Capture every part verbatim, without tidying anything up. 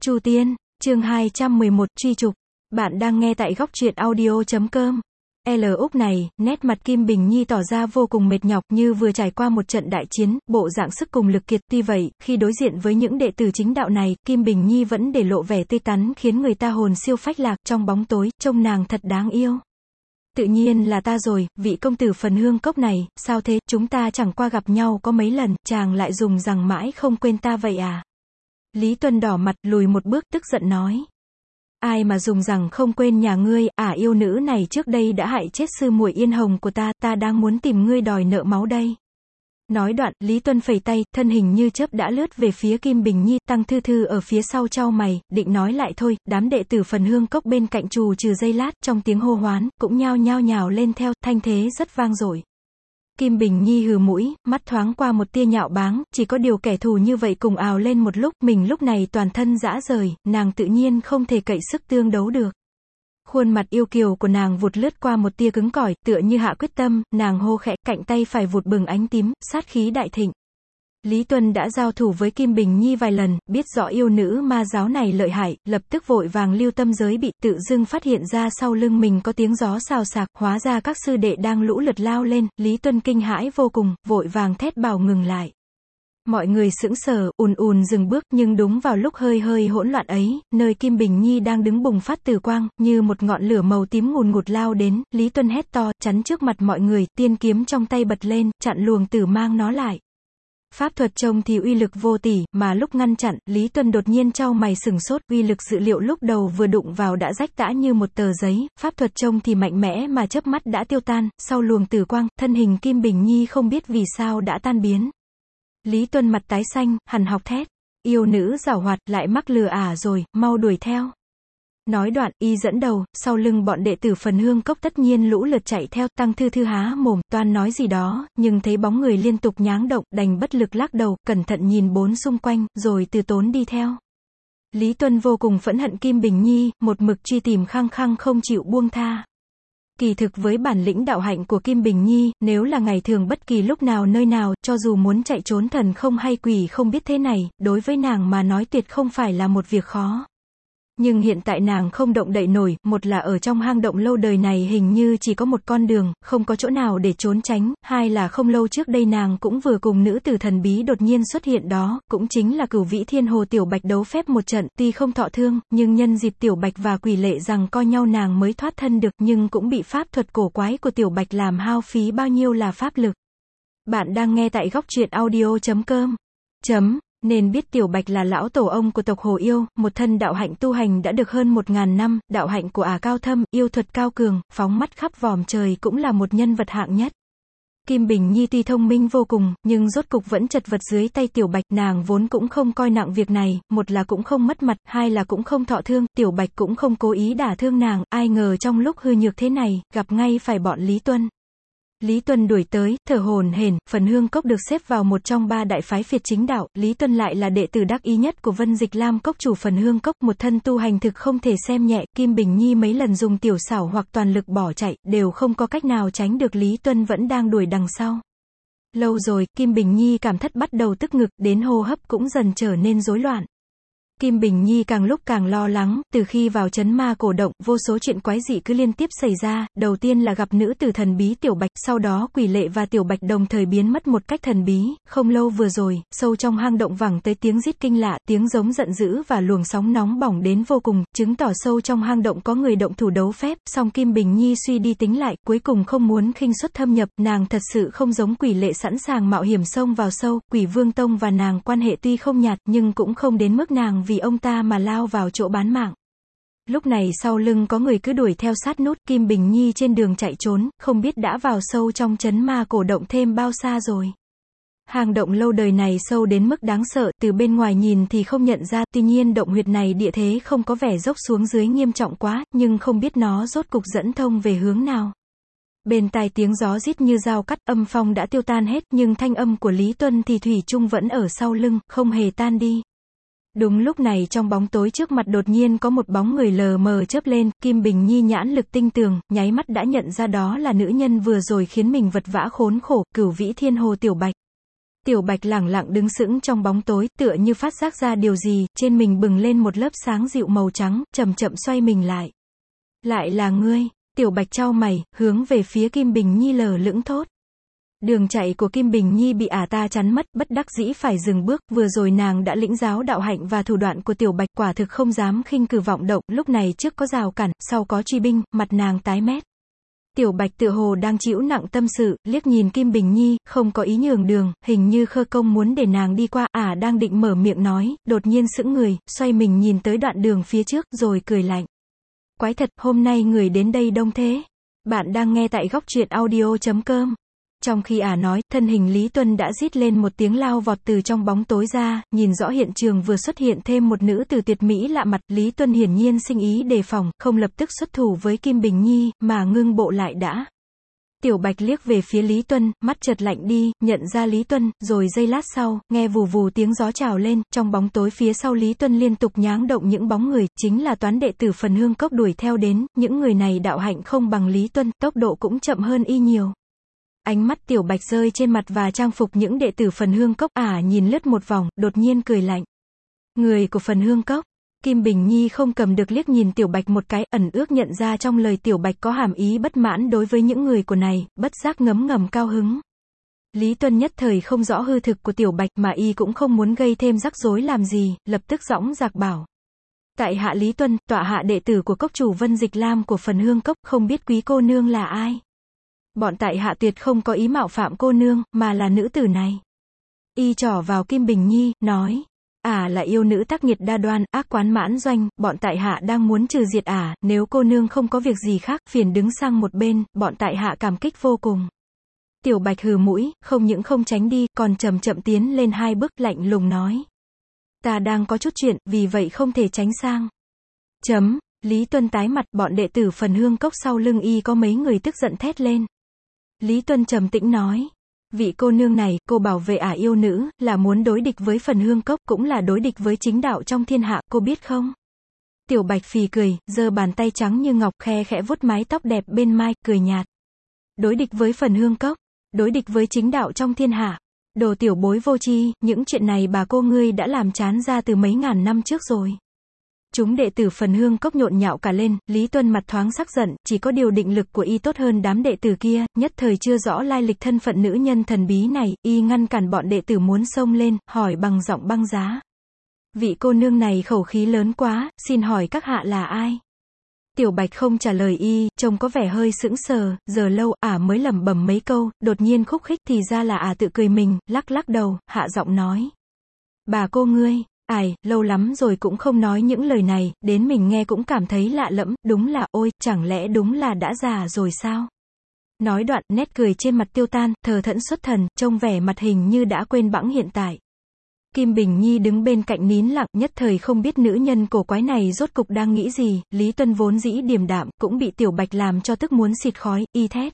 Chu Tiên, chương hai trăm mười một, truy trục. Bạn đang nghe tại góc truyện audio chấm com. L úc này, nét mặt Kim Bình Nhi tỏ ra vô cùng mệt nhọc, như vừa trải qua một trận đại chiến, bộ dạng sức cùng lực kiệt. Tuy vậy, khi đối diện với những đệ tử chính đạo này, Kim Bình Nhi vẫn để lộ vẻ tươi tắn khiến người ta hồn siêu phách lạc. Trong bóng tối, trông nàng thật đáng yêu. Tự nhiên là ta rồi, vị công tử Phần Hương Cốc này, sao thế, chúng ta chẳng qua gặp nhau có mấy lần, chàng lại dùng rằng mãi không quên ta vậy à? Lý Tuân đỏ mặt, lùi một bước, tức giận nói. Ai mà dùng rằng không quên nhà ngươi, ả yêu nữ này trước đây đã hại chết sư muội Yên Hồng của ta, ta đang muốn tìm ngươi đòi nợ máu đây. Nói đoạn, Lý Tuân phẩy tay, thân hình như chớp đã lướt về phía Kim Bình Nhi. Tăng Thư Thư ở phía sau chau mày, định nói lại thôi. Đám đệ tử Phần Hương Cốc bên cạnh trù trừ giây lát, trong tiếng hô hoán, cũng nhao nhao nhào lên theo, thanh thế rất vang dội. Kim Bình Nhi hừ mũi, mắt thoáng qua một tia nhạo báng, chỉ có điều kẻ thù như vậy cùng ào lên một lúc, mình lúc này toàn thân rã rời, nàng tự nhiên không thể cậy sức tương đấu được. Khuôn mặt yêu kiều của nàng vụt lướt qua một tia cứng cỏi, tựa như hạ quyết tâm, nàng hô khẽ, cạnh tay phải vụt bừng ánh tím, sát khí đại thịnh. Lý Tuân đã giao thủ với Kim Bình Nhi vài lần, biết rõ yêu nữ ma giáo này lợi hại, lập tức vội vàng lưu tâm giới bị, tự dưng phát hiện ra sau lưng mình có tiếng gió xào xạc, hóa ra các sư đệ đang lũ lượt lao lên. Lý Tuân kinh hãi vô cùng, vội vàng thét bảo ngừng lại. Mọi người sững sờ, ùn ùn dừng bước, nhưng đúng vào lúc hơi hơi hỗn loạn ấy, nơi Kim Bình Nhi đang đứng bùng phát tử quang, như một ngọn lửa màu tím ngùn ngụt lao đến. Lý Tuân hét to, chắn trước mặt mọi người, tiên kiếm trong tay bật lên, chặn luồng tử mang nó lại. Pháp thuật trông thì uy lực vô tỷ, mà lúc ngăn chặn, Lý Tuân đột nhiên chau mày sừng sốt, uy lực dự liệu lúc đầu vừa đụng vào đã rách tã như một tờ giấy, pháp thuật trông thì mạnh mẽ mà chớp mắt đã tiêu tan, sau luồng tử quang, thân hình Kim Bình Nhi không biết vì sao đã tan biến. Lý Tuân mặt tái xanh, hằn học thét, yêu nữ giảo hoạt, lại mắc lừa ả rồi, mau đuổi theo. Nói đoạn, y dẫn đầu, sau lưng bọn đệ tử Phần Hương Cốc tất nhiên lũ lượt chạy theo. Tăng Thư Thư há mồm, toan nói gì đó, nhưng thấy bóng người liên tục nháng động, đành bất lực lắc đầu, cẩn thận nhìn bốn xung quanh, rồi từ tốn đi theo. Lý Tuân vô cùng phẫn hận Kim Bình Nhi, một mực truy tìm khăng khăng không chịu buông tha. Kỳ thực với bản lĩnh đạo hạnh của Kim Bình Nhi, nếu là ngày thường bất kỳ lúc nào nơi nào, cho dù muốn chạy trốn thần không hay quỷ không biết thế này, đối với nàng mà nói tuyệt không phải là một việc khó. Nhưng hiện tại nàng không động đậy nổi, một là ở trong hang động lâu đời này hình như chỉ có một con đường, không có chỗ nào để trốn tránh, hai là không lâu trước đây nàng cũng vừa cùng nữ tử thần bí đột nhiên xuất hiện đó, cũng chính là Cửu Vĩ Thiên Hồ Tiểu Bạch đấu phép một trận, tuy không thọ thương, nhưng nhân dịp Tiểu Bạch và Quỷ Lệ rằng co nhau nàng mới thoát thân được, nhưng cũng bị pháp thuật cổ quái của Tiểu Bạch làm hao phí bao nhiêu là pháp lực. Bạn đang nghe tại góc truyện audio chấm com. Chấm. Nên biết Tiểu Bạch là lão tổ ông của tộc Hồ Yêu, một thân đạo hạnh tu hành đã được hơn một ngàn năm, đạo hạnh của ả cao thâm, yêu thuật cao cường, phóng mắt khắp vòm trời cũng là một nhân vật hạng nhất. Kim Bình Nhi tuy thông minh vô cùng, nhưng rốt cục vẫn chật vật dưới tay Tiểu Bạch, nàng vốn cũng không coi nặng việc này, một là cũng không mất mặt, hai là cũng không thọ thương, Tiểu Bạch cũng không cố ý đả thương nàng, ai ngờ trong lúc hư nhược thế này, gặp ngay phải bọn Lý Tuân. Lý Tuân đuổi tới, thở hổn hển. Phần Hương Cốc được xếp vào một trong ba đại phái phiệt chính đạo, Lý Tuân lại là đệ tử đắc ý nhất của Vân Dịch Lam Cốc chủ Phần Hương Cốc, một thân tu hành thực không thể xem nhẹ. Kim Bình Nhi mấy lần dùng tiểu xảo hoặc toàn lực bỏ chạy, đều không có cách nào tránh được Lý Tuân vẫn đang đuổi đằng sau. Lâu rồi, Kim Bình Nhi cảm thất bắt đầu tức ngực, đến hô hấp cũng dần trở nên rối loạn. Kim Bình Nhi càng lúc càng lo lắng, từ khi vào trấn ma cổ động, vô số chuyện quái dị cứ liên tiếp xảy ra, đầu tiên là gặp nữ tử thần bí Tiểu Bạch, sau đó Quỷ Lệ và Tiểu Bạch đồng thời biến mất một cách thần bí, không lâu vừa rồi, sâu trong hang động vẳng tới tiếng rít kinh lạ, tiếng giống giận dữ và luồng sóng nóng bỏng đến vô cùng, chứng tỏ sâu trong hang động có người động thủ đấu phép, song Kim Bình Nhi suy đi tính lại, cuối cùng không muốn khinh suất thâm nhập, nàng thật sự không giống Quỷ Lệ sẵn sàng mạo hiểm xông vào sâu, Quỷ Vương Tông và nàng quan hệ tuy không nhạt, nhưng cũng không đến mức nàng vì ông ta mà lao vào chỗ bán mạng. Lúc này sau lưng có người cứ đuổi theo sát nút, Kim Bình Nhi trên đường chạy trốn, không biết đã vào sâu trong trấn ma cổ động thêm bao xa rồi. Hang động lâu đời này sâu đến mức đáng sợ, từ bên ngoài nhìn thì không nhận ra, tuy nhiên động huyệt này địa thế không có vẻ dốc xuống dưới nghiêm trọng quá, nhưng không biết nó rốt cục dẫn thông về hướng nào. Bên tai tiếng gió rít như dao cắt, âm phong đã tiêu tan hết, nhưng thanh âm của Lý Tuân thì thủy chung vẫn ở sau lưng, không hề tan đi. Đúng lúc này trong bóng tối trước mặt đột nhiên có một bóng người lờ mờ chớp lên, Kim Bình Nhi nhãn lực tinh tường, nháy mắt đã nhận ra đó là nữ nhân vừa rồi khiến mình vật vã khốn khổ, Cửu Vĩ Thiên Hồ Tiểu Bạch. Tiểu Bạch lẳng lặng đứng sững trong bóng tối, tựa như phát giác ra điều gì, trên mình bừng lên một lớp sáng dịu màu trắng, chậm chậm xoay mình lại. Lại là ngươi, Tiểu Bạch chau mày, hướng về phía Kim Bình Nhi lờ lững thốt. Đường chạy của Kim Bình Nhi bị ả ta chắn mất, bất đắc dĩ phải dừng bước, vừa rồi nàng đã lĩnh giáo đạo hạnh và thủ đoạn của Tiểu Bạch, quả thực không dám khinh cử vọng động, lúc này trước có rào cản, sau có truy binh, mặt nàng tái mét. Tiểu Bạch tựa hồ đang chịu nặng tâm sự, liếc nhìn Kim Bình Nhi, không có ý nhường đường, hình như khơ công muốn để nàng đi qua, ả đang định mở miệng nói, đột nhiên sững người, xoay mình nhìn tới đoạn đường phía trước, rồi cười lạnh. Quái thật, hôm nay người đến đây đông thế. Bạn đang nghe tại góc truyện audio chấm com. Trong khi ả nói, thân hình Lý Tuân đã rít lên một tiếng lao vọt từ trong bóng tối ra, nhìn rõ hiện trường vừa xuất hiện thêm một nữ tử tuyệt mỹ lạ mặt, Lý Tuân hiển nhiên sinh ý đề phòng, không lập tức xuất thủ với Kim Bình Nhi, mà ngưng bộ lại đã. Tiểu Bạch liếc về phía Lý Tuân, mắt chợt lạnh đi, nhận ra Lý Tuân, rồi giây lát sau, nghe vù vù tiếng gió trào lên, trong bóng tối phía sau Lý Tuân liên tục nháng động những bóng người, chính là toán đệ tử Phần Hương Cốc đuổi theo đến, những người này đạo hạnh không bằng Lý Tuân, tốc độ cũng chậm hơn y nhiều. Ánh mắt Tiểu Bạch rơi trên mặt và trang phục những đệ tử Phần Hương Cốc, ả nhìn lướt một vòng, đột nhiên cười lạnh. Người của Phần Hương Cốc. Kim Bình Nhi không cầm được liếc nhìn Tiểu Bạch một cái, ẩn ước nhận ra trong lời Tiểu Bạch có hàm ý bất mãn đối với những người của này, bất giác ngấm ngầm cao hứng. Lý Tuân nhất thời không rõ hư thực của Tiểu Bạch mà y cũng không muốn gây thêm rắc rối làm gì, lập tức dõng dạc bảo. Tại hạ Lý Tuân, tọa hạ đệ tử của cốc chủ Vân Dịch Lam của Phần Hương Cốc, không biết quý cô nương là ai. Bọn tại hạ tuyệt không có ý mạo phạm cô nương, mà là nữ tử này. Y trỏ vào Kim Bình Nhi, nói. Ả à là yêu nữ tác nghiệt đa đoan, ác quán mãn doanh, bọn tại hạ đang muốn trừ diệt ả, à, nếu cô nương không có việc gì khác, phiền đứng sang một bên, bọn tại hạ cảm kích vô cùng. Tiểu Bạch hừ mũi, không những không tránh đi, còn chậm chậm tiến lên hai bước, lạnh lùng nói. Ta đang có chút chuyện, vì vậy không thể tránh sang. Chấm, Lý Tuân tái mặt, bọn đệ tử Phần Hương Cốc sau lưng y có mấy người tức giận thét lên. Lý Tuân trầm tĩnh nói. Vị cô nương này, cô bảo vệ ả yêu nữ, là muốn đối địch với Phần Hương Cốc, cũng là đối địch với chính đạo trong thiên hạ, cô biết không? Tiểu Bạch phì cười, giơ bàn tay trắng như ngọc, khe khẽ vuốt mái tóc đẹp bên mai, cười nhạt. Đối địch với Phần Hương Cốc, đối địch với chính đạo trong thiên hạ. Đồ tiểu bối vô tri, những chuyện này bà cô ngươi đã làm chán ra từ mấy ngàn năm trước rồi. Chúng đệ tử Phần Hương Cốc nhộn nhạo cả lên, Lý Tuân mặt thoáng sắc giận, chỉ có điều định lực của y tốt hơn đám đệ tử kia, nhất thời chưa rõ lai lịch thân phận nữ nhân thần bí này, y ngăn cản bọn đệ tử muốn xông lên, hỏi bằng giọng băng giá. Vị cô nương này khẩu khí lớn quá, xin hỏi các hạ là ai? Tiểu Bạch không trả lời y, trông có vẻ hơi sững sờ, giờ lâu, ả mới lẩm bẩm mấy câu, đột nhiên khúc khích thì ra là ả tự cười mình, lắc lắc đầu, hạ giọng nói. Bà cô ngươi. Ai, lâu lắm rồi cũng không nói những lời này, đến mình nghe cũng cảm thấy lạ lẫm, đúng là, ôi, chẳng lẽ đúng là đã già rồi sao? Nói đoạn, nét cười trên mặt tiêu tan, thờ thẫn xuất thần, trông vẻ mặt hình như đã quên bẵng hiện tại. Kim Bình Nhi đứng bên cạnh nín lặng, nhất thời không biết nữ nhân cổ quái này rốt cục đang nghĩ gì, Lý Tuân vốn dĩ điềm đạm, cũng bị Tiểu Bạch làm cho tức muốn xịt khói, y thét.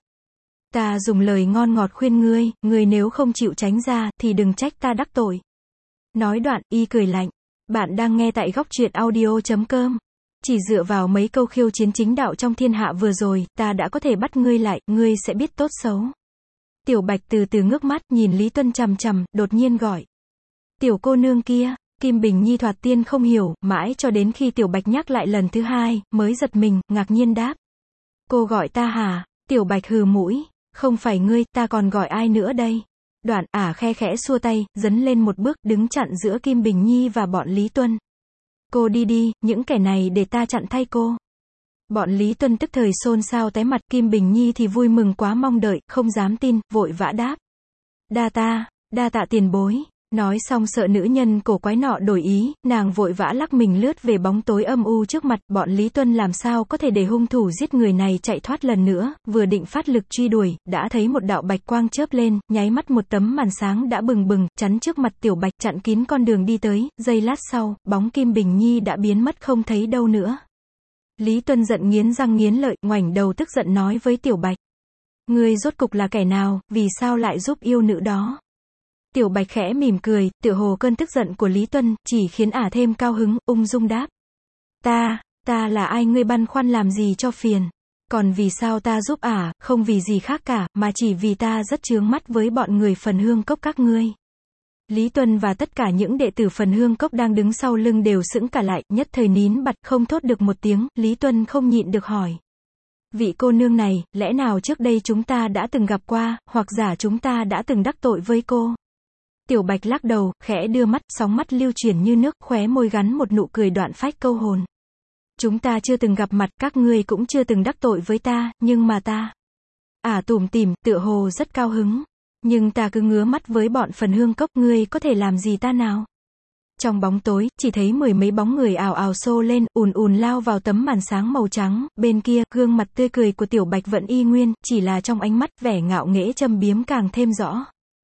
Ta dùng lời ngon ngọt khuyên ngươi, ngươi nếu không chịu tránh ra, thì đừng trách ta đắc tội. Nói đoạn, y cười lạnh. Bạn đang nghe tại góc truyện audio chấm com. Chỉ dựa vào mấy câu khiêu chiến chính đạo trong thiên hạ vừa rồi, ta đã có thể bắt ngươi lại, ngươi sẽ biết tốt xấu. Tiểu Bạch từ từ ngước mắt, nhìn Lý Tuân chằm chằm, đột nhiên gọi. Tiểu cô nương kia, Kim Bình Nhi thoạt tiên không hiểu, mãi cho đến khi Tiểu Bạch nhắc lại lần thứ hai, mới giật mình, ngạc nhiên đáp. Cô gọi ta hả? Tiểu Bạch hừ mũi. Không phải ngươi, ta còn gọi ai nữa đây? Đoạn, ả khe khẽ xua tay, dấn lên một bước, đứng chặn giữa Kim Bình Nhi và bọn Lý Tuân. Cô đi đi, những kẻ này để ta chặn thay cô. Bọn Lý Tuân tức thời xôn xao tái mặt, Kim Bình Nhi thì vui mừng quá mong đợi, không dám tin, vội vã đáp. Đa ta, đa tạ tiền bối. Nói xong sợ nữ nhân cổ quái nọ đổi ý, nàng vội vã lắc mình lướt về bóng tối âm u trước mặt, bọn Lý Tuân làm sao có thể để hung thủ giết người này chạy thoát lần nữa, vừa định phát lực truy đuổi, đã thấy một đạo bạch quang chớp lên, nháy mắt một tấm màn sáng đã bừng bừng, chắn trước mặt Tiểu Bạch, chặn kín con đường đi tới, giây lát sau, bóng Kim Bình Nhi đã biến mất không thấy đâu nữa. Lý Tuân giận nghiến răng nghiến lợi, ngoảnh đầu tức giận nói với Tiểu Bạch. Ngươi rốt cục là kẻ nào, vì sao lại giúp yêu nữ đó? Tiểu Bạch khẽ mỉm cười, tựa hồ cơn tức giận của Lý Tuân, chỉ khiến ả thêm cao hứng, ung dung đáp. Ta, ta là ai ngươi băn khoăn làm gì cho phiền? Còn vì sao ta giúp ả, không vì gì khác cả, mà chỉ vì ta rất chướng mắt với bọn người Phần Hương Cốc các ngươi. Lý Tuân và tất cả những đệ tử Phần Hương Cốc đang đứng sau lưng đều sững cả lại, nhất thời nín bặt, không thốt được một tiếng. Lý Tuân không nhịn được hỏi. Vị cô nương này, lẽ nào trước đây chúng ta đã từng gặp qua, hoặc giả chúng ta đã từng đắc tội với cô? Tiểu Bạch lắc đầu, khẽ đưa mắt, sóng mắt lưu chuyển như nước, khóe môi gắn một nụ cười đoạn phách câu hồn. Chúng ta chưa từng gặp mặt, các ngươi cũng chưa từng đắc tội với ta, nhưng mà ta... Ả tủm tỉm, tựa hồ rất cao hứng. Nhưng ta cứ ngứa mắt với bọn Phần Hương Cốc, ngươi có thể làm gì ta nào? Trong bóng tối, chỉ thấy mười mấy bóng người ào ào xô lên, ùn ùn lao vào tấm màn sáng màu trắng. Bên kia, gương mặt tươi cười của Tiểu Bạch vẫn y nguyên, chỉ là trong ánh mắt, vẻ ngạo nghễ châm biếm càng thêm rõ.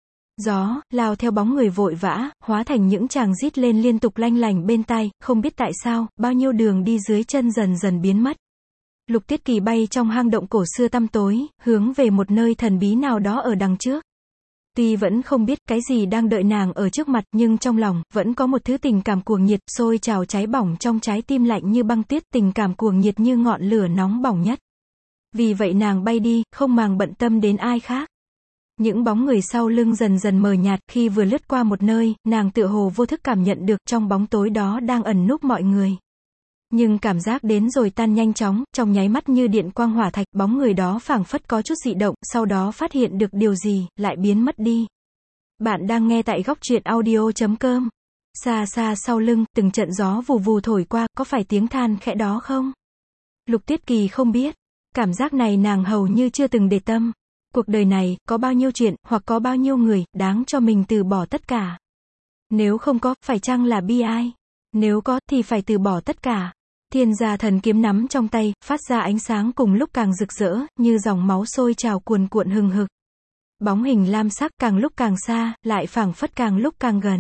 Gió, lao theo bóng người vội vã, hóa thành những tràng rít lên liên tục lanh lành bên tai, không biết tại sao, bao nhiêu đường đi dưới chân dần dần biến mất. Lục Tiết Kỳ bay trong hang động cổ xưa tăm tối, hướng về một nơi thần bí nào đó ở đằng trước. Tuy vẫn không biết cái gì đang đợi nàng ở trước mặt, nhưng trong lòng, vẫn có một thứ tình cảm cuồng nhiệt, sôi trào cháy bỏng trong trái tim lạnh như băng tuyết, tình cảm cuồng nhiệt như ngọn lửa nóng bỏng nhất. Vì vậy nàng bay đi, không màng bận tâm đến ai khác. Những bóng người sau lưng dần dần mờ nhạt, khi vừa lướt qua một nơi, nàng tựa hồ vô thức cảm nhận được trong bóng tối đó đang ẩn núp mọi người. Nhưng cảm giác đến rồi tan nhanh chóng, trong nháy mắt như điện quang hỏa thạch, bóng người đó phảng phất có chút dị động, sau đó phát hiện được điều gì, lại biến mất đi. Bạn đang nghe tại góc truyện audio chấm com. Xa xa sau lưng, từng trận gió vù vù thổi qua, có phải tiếng than khẽ đó không? Lục Tiết Kỳ không biết. Cảm giác này nàng hầu như chưa từng để tâm. Cuộc đời này, có bao nhiêu chuyện, hoặc có bao nhiêu người, đáng cho mình từ bỏ tất cả. Nếu không có, phải chăng là bi ai? Nếu có, thì phải từ bỏ tất cả. Thiên Gia Thần Kiếm nắm trong tay, phát ra ánh sáng cùng lúc càng rực rỡ, như dòng máu sôi trào cuồn cuộn hừng hực. Bóng hình lam sắc càng lúc càng xa, lại phảng phất càng lúc càng gần.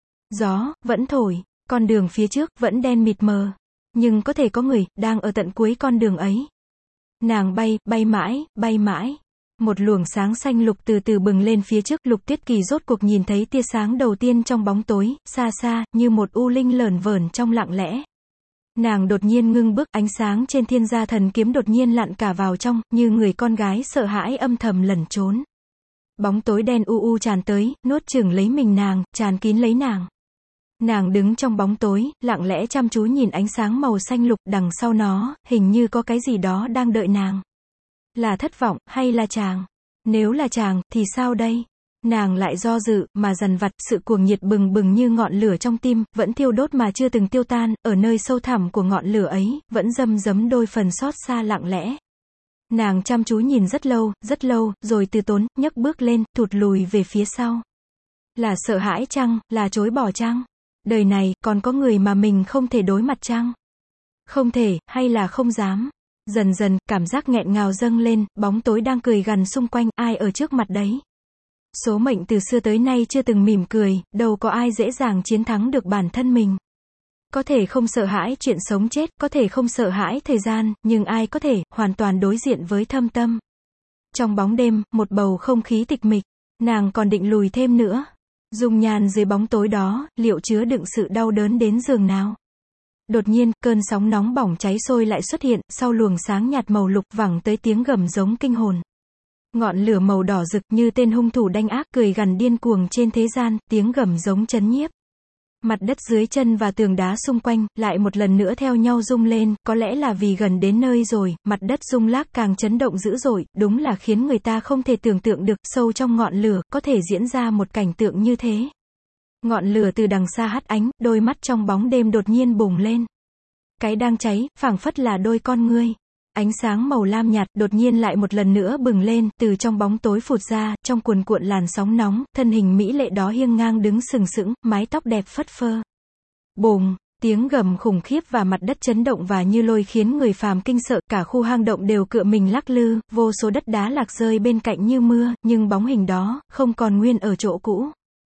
Gió, vẫn thổi, con đường phía trước, vẫn đen mịt mờ. Nhưng có thể có người, đang ở tận cuối con đường ấy. Nàng bay, bay mãi, bay mãi. Một luồng sáng xanh lục từ từ bừng lên phía trước, Lục Tiết Kỳ rốt cuộc nhìn thấy tia sáng đầu tiên trong bóng tối, xa xa, như một u linh lởn vởn trong lặng lẽ. Nàng đột nhiên ngưng bước, ánh sáng trên Thiên Gia Thần Kiếm đột nhiên lặn cả vào trong, như người con gái sợ hãi âm thầm lẩn trốn. Bóng tối đen u u tràn tới, nuốt chửng lấy mình nàng, tràn kín lấy nàng. Nàng đứng trong bóng tối, lặng lẽ chăm chú nhìn ánh sáng màu xanh lục, đằng sau nó, hình như có cái gì đó đang đợi nàng. Là thất vọng, hay là chàng? Nếu là chàng, thì sao đây? Nàng lại do dự, mà dằn vặt, sự cuồng nhiệt bừng bừng như ngọn lửa trong tim, vẫn thiêu đốt mà chưa từng tiêu tan, ở nơi sâu thẳm của ngọn lửa ấy, vẫn râm rấm đôi phần xót xa lặng lẽ. Nàng chăm chú nhìn rất lâu, rất lâu, rồi từ tốn, nhấc bước lên, thụt lùi về phía sau. Là sợ hãi chăng, là chối bỏ chăng? Đời này, còn có người mà mình không thể đối mặt chăng? Không thể, hay là không dám? Dần dần, cảm giác nghẹn ngào dâng lên, bóng tối đang cười gằn xung quanh, ai ở trước mặt đấy? Số mệnh từ xưa tới nay chưa từng mỉm cười, đâu có ai dễ dàng chiến thắng được bản thân mình. Có thể không sợ hãi chuyện sống chết, có thể không sợ hãi thời gian, nhưng ai có thể, hoàn toàn đối diện với thâm tâm. Trong bóng đêm, một bầu không khí tịch mịch, nàng còn định lùi thêm nữa. Dung nhan dưới bóng tối đó, liệu chứa đựng sự đau đớn đến giường nào? Đột nhiên, cơn sóng nóng bỏng cháy sôi lại xuất hiện, sau luồng sáng nhạt màu lục vẳng tới tiếng gầm giống kinh hồn. Ngọn lửa màu đỏ rực như tên hung thủ đanh ác cười gằn điên cuồng trên thế gian, tiếng gầm giống chấn nhiếp. Mặt đất dưới chân và tường đá xung quanh, lại một lần nữa theo nhau rung lên, có lẽ là vì gần đến nơi rồi, mặt đất rung lắc càng chấn động dữ dội, đúng là khiến người ta không thể tưởng tượng được, sâu trong ngọn lửa, có thể diễn ra một cảnh tượng như thế. Ngọn lửa từ đằng xa hắt ánh, đôi mắt trong bóng đêm đột nhiên bùng lên. Cái đang cháy, phảng phất là đôi con ngươi. Ánh sáng màu lam nhạt, đột nhiên lại một lần nữa bừng lên, từ trong bóng tối phụt ra, trong cuồn cuộn làn sóng nóng, thân hình mỹ lệ đó hiên ngang đứng sừng sững, mái tóc đẹp phất phơ. Bùng, tiếng gầm khủng khiếp và mặt đất chấn động và như lôi khiến người phàm kinh sợ, cả khu hang động đều cựa mình lắc lư, vô số đất đá lạc rơi bên cạnh như mưa, nhưng bóng hình đó, không còn nguyên ở chỗ cũ.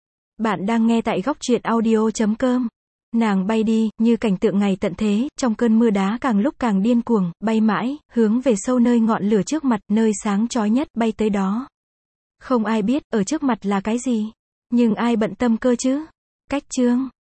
Bạn đang nghe tại góc truyện audio chấm com. Nàng bay đi, như cảnh tượng ngày tận thế, trong cơn mưa đá càng lúc càng điên cuồng, bay mãi, hướng về sâu nơi ngọn lửa trước mặt, nơi sáng chói nhất, bay tới đó. Không ai biết, ở trước mặt là cái gì. Nhưng ai bận tâm cơ chứ? Cách chương.